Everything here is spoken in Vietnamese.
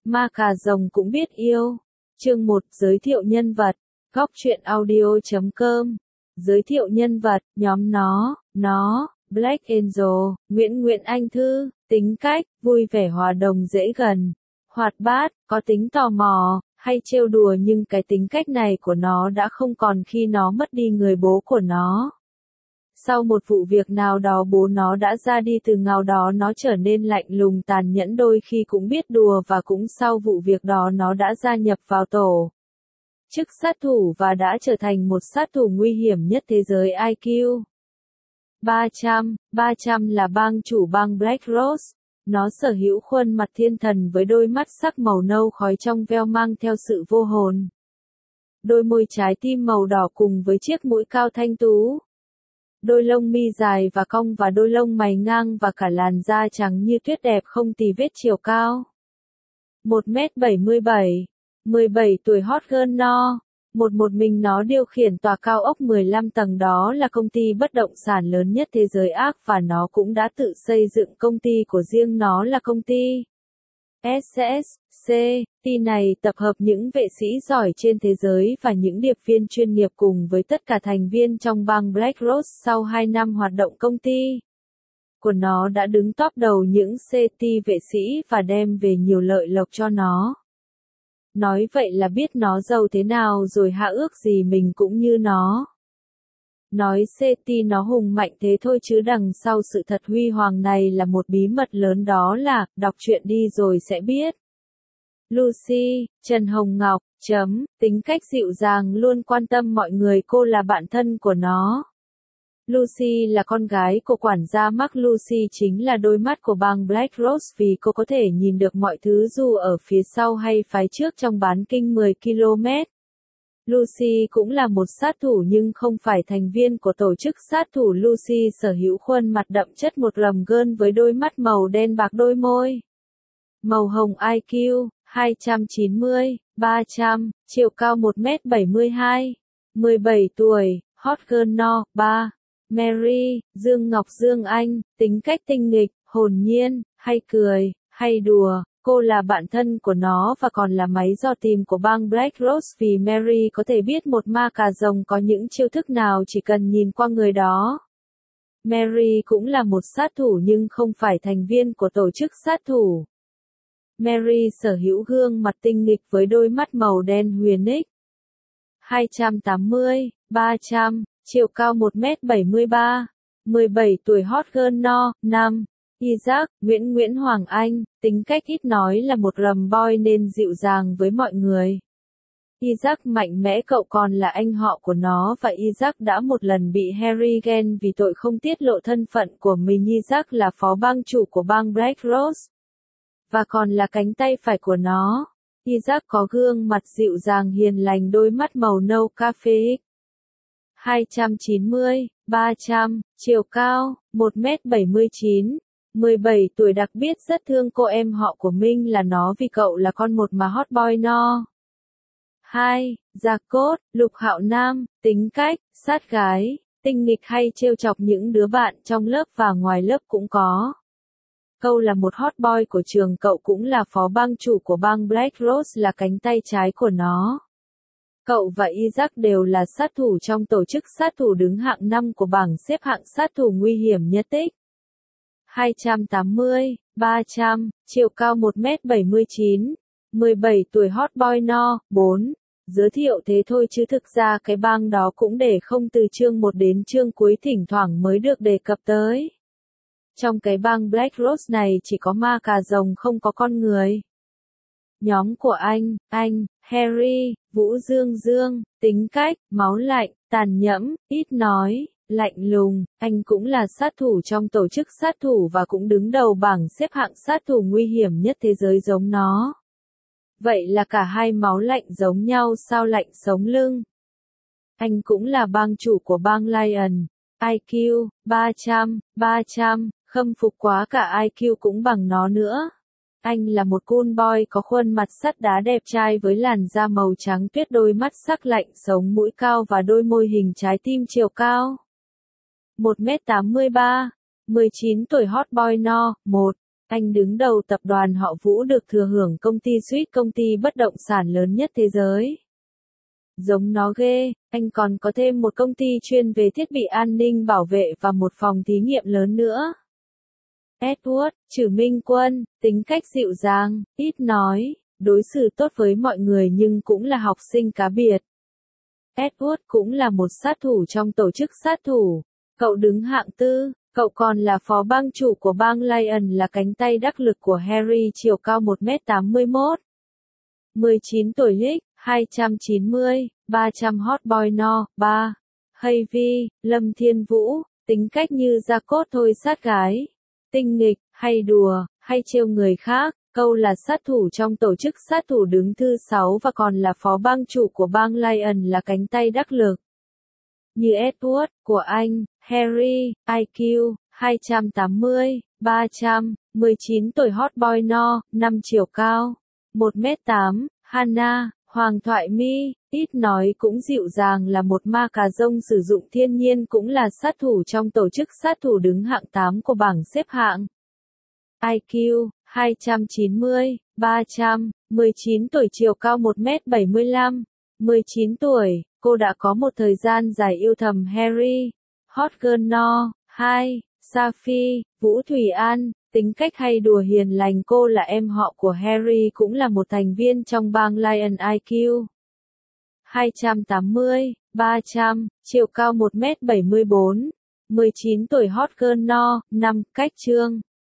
Ma cà rồng cũng biết yêu. Chương 1 giới thiệu nhân vật. Góc truyện audio.com. Giới thiệu nhân vật, nhóm nó, Black Angel, Nguyễn Anh Thư, tính cách, vui vẻ hòa đồng dễ gần, hoạt bát, có tính tò mò, hay trêu đùa nhưng cái tính cách này của nó đã không còn khi nó mất đi người bố của nó. Sau một vụ việc nào đó bố nó đã ra đi, từ ngày đó nó trở nên lạnh lùng tàn nhẫn, đôi khi cũng biết đùa, và cũng sau vụ việc đó nó đã gia nhập vào tổ chức sát thủ và đã trở thành một sát thủ nguy hiểm nhất thế giới. IQ 300 là bang chủ bang Black Rose. Nó sở hữu khuôn mặt thiên thần với đôi mắt sắc màu nâu khói trong veo mang theo sự vô hồn. Đôi môi trái tim màu đỏ cùng với chiếc mũi cao thanh tú. Đôi lông mi dài và cong và đôi lông mày ngang và cả làn da trắng như tuyết đẹp không tì vết. Chiều cao 1m77, 17 tuổi, hot girl no. Một mình nó điều khiển tòa cao ốc 15 tầng, đó là công ty bất động sản lớn nhất thế giới ác, và nó cũng đã tự xây dựng công ty của riêng nó là công ty SSC. Ty này tập hợp những vệ sĩ giỏi trên thế giới và những điệp viên chuyên nghiệp cùng với tất cả thành viên trong bang Black Rose. Sau 2 năm hoạt động, công ty của nó đã đứng top đầu những CT vệ sĩ và đem về nhiều lợi lộc cho nó. Nói vậy là biết nó giàu thế nào rồi hả, ước gì mình cũng như nó. Nói CT nó hùng mạnh thế thôi chứ đằng sau sự thật huy hoàng này là một bí mật lớn, đó là, đọc truyện đi rồi sẽ biết. Lucy, Trần Hồng Ngọc, tính cách dịu dàng, luôn quan tâm mọi người, cô là bạn thân của nó. Lucy là con gái của quản gia Mark. Lucy chính là đôi mắt của bang Black Rose vì cô có thể nhìn được mọi thứ dù ở phía sau hay phái trước trong bán kinh 10 km. Lucy cũng là một sát thủ nhưng không phải thành viên của tổ chức sát thủ. Lucy sở hữu khuôn mặt đậm chất một lầm gơn với đôi mắt màu đen bạc, đôi môi màu hồng. IQ 290, 300, chiều cao 1m72, 17 tuổi, hot girl no. 3. Mary, Dương Ngọc Dương Anh, tính cách tinh nghịch, hồn nhiên, hay cười, hay đùa. Cô là bạn thân của nó và còn là máy dò tìm của bang Black Rose vì Mary có thể biết một ma cà rồng có những chiêu thức nào chỉ cần nhìn qua người đó. Mary cũng là một sát thủ nhưng không phải thành viên của tổ chức sát thủ. Mary sở hữu gương mặt tinh nghịch với đôi mắt màu đen huyền ích. 280, 300, chiều cao 1m73, 17 tuổi, hot girl no. 5. Isaac, Nguyễn Hoàng Anh, tính cách ít nói, là một rầm boy nên dịu dàng với mọi người. Isaac mạnh mẽ, cậu còn là anh họ của nó và Isaac đã một lần bị Harry ghen vì tội không tiết lộ thân phận của mình. Isaac là phó bang chủ của bang Black Rose và còn là cánh tay phải của nó. Isaac có gương mặt dịu dàng hiền lành, đôi mắt màu nâu cà phê. 290, 300, chiều cao 1m79, 17 tuổi, đặc biệt rất thương cô em họ của Minh là nó vì cậu là con một mà hot boy no. 2. Gia Cốt, Lục Hạo Nam, tính cách sát gái, tinh nghịch hay trêu chọc những đứa bạn trong lớp và ngoài lớp cũng có. Cậu là một hot boy của trường, cậu cũng là phó bang chủ của bang Black Rose, là cánh tay trái của nó. Cậu và Isaac đều là sát thủ trong tổ chức sát thủ đứng hạng 5 của bảng xếp hạng sát thủ nguy hiểm nhất tích. 280, 300, chiều cao 1m79, 17 tuổi, hot boy no. 4. Giới thiệu thế thôi chứ thực ra cái bang đó cũng để không từ chương 1 đến chương cuối thỉnh thoảng mới được đề cập tới. Trong cái bang Black Rose này chỉ có ma cà rồng, không có con người. Nhóm của anh, Harry, Vũ Dương, tính cách, máu lạnh, tàn nhẫn, ít nói, lạnh lùng. Anh cũng là sát thủ trong tổ chức sát thủ và cũng đứng đầu bảng xếp hạng sát thủ nguy hiểm nhất thế giới giống nó. Vậy là cả hai máu lạnh giống nhau sao, lạnh sống lưng. Anh cũng là bang chủ của bang Lion. IQ 300, khâm phục quá, cả IQ cũng bằng nó nữa. Anh là một cool boy có khuôn mặt sắt đá đẹp trai với làn da màu trắng tuyết, đôi mắt sắc lạnh, sống mũi cao và đôi môi hình trái tim. Chiều cao 1m83, 19 tuổi, hot boy no. 1. Anh đứng đầu tập đoàn họ Vũ được thừa hưởng công ty suite công ty bất động sản lớn nhất thế giới. Giống nó ghê, anh còn có thêm một công ty chuyên về thiết bị an ninh bảo vệ và một phòng thí nghiệm lớn nữa. Edward, Trử Minh Quân, tính cách dịu dàng, ít nói, đối xử tốt với mọi người nhưng cũng là học sinh cá biệt. Edward cũng là một sát thủ trong tổ chức sát thủ. Cậu đứng hạng tư, cậu còn là phó bang chủ của bang Lion là cánh tay đắc lực của Harry chiều cao 1m81. 19 tuổi Lick, 290, 300 hot boy no, 3. Havy, Lâm Thiên Vũ, tính cách như da cốt thôi sát gái. Tinh nghịch, hay đùa, hay trêu người khác, câu là sát thủ trong tổ chức sát thủ đứng thứ 6 và còn là phó bang chủ của bang Lion là cánh tay đắc lực. Như Edward, của anh, Harry, IQ, 280, 300, 19 tuổi hot boy no, 5 chiều cao, 1m8, Hannah, Hoàng Thoại My, ít nói cũng dịu dàng là một ma cà rông sử dụng thiên nhiên cũng là sát thủ trong tổ chức sát thủ đứng hạng 8 của bảng xếp hạng. IQ, 290, 300, 19 tuổi chiều cao 1m75, 19 tuổi, cô đã có một thời gian dài yêu thầm Harry. Hot girl no, 2, Safi, Vũ Thủy An, tính cách hay đùa hiền lành cô là em họ của Harry cũng là một thành viên trong bang Lion IQ. 280, 300, chiều cao 1m74, 19 tuổi hot girl no, 5, cách Trương.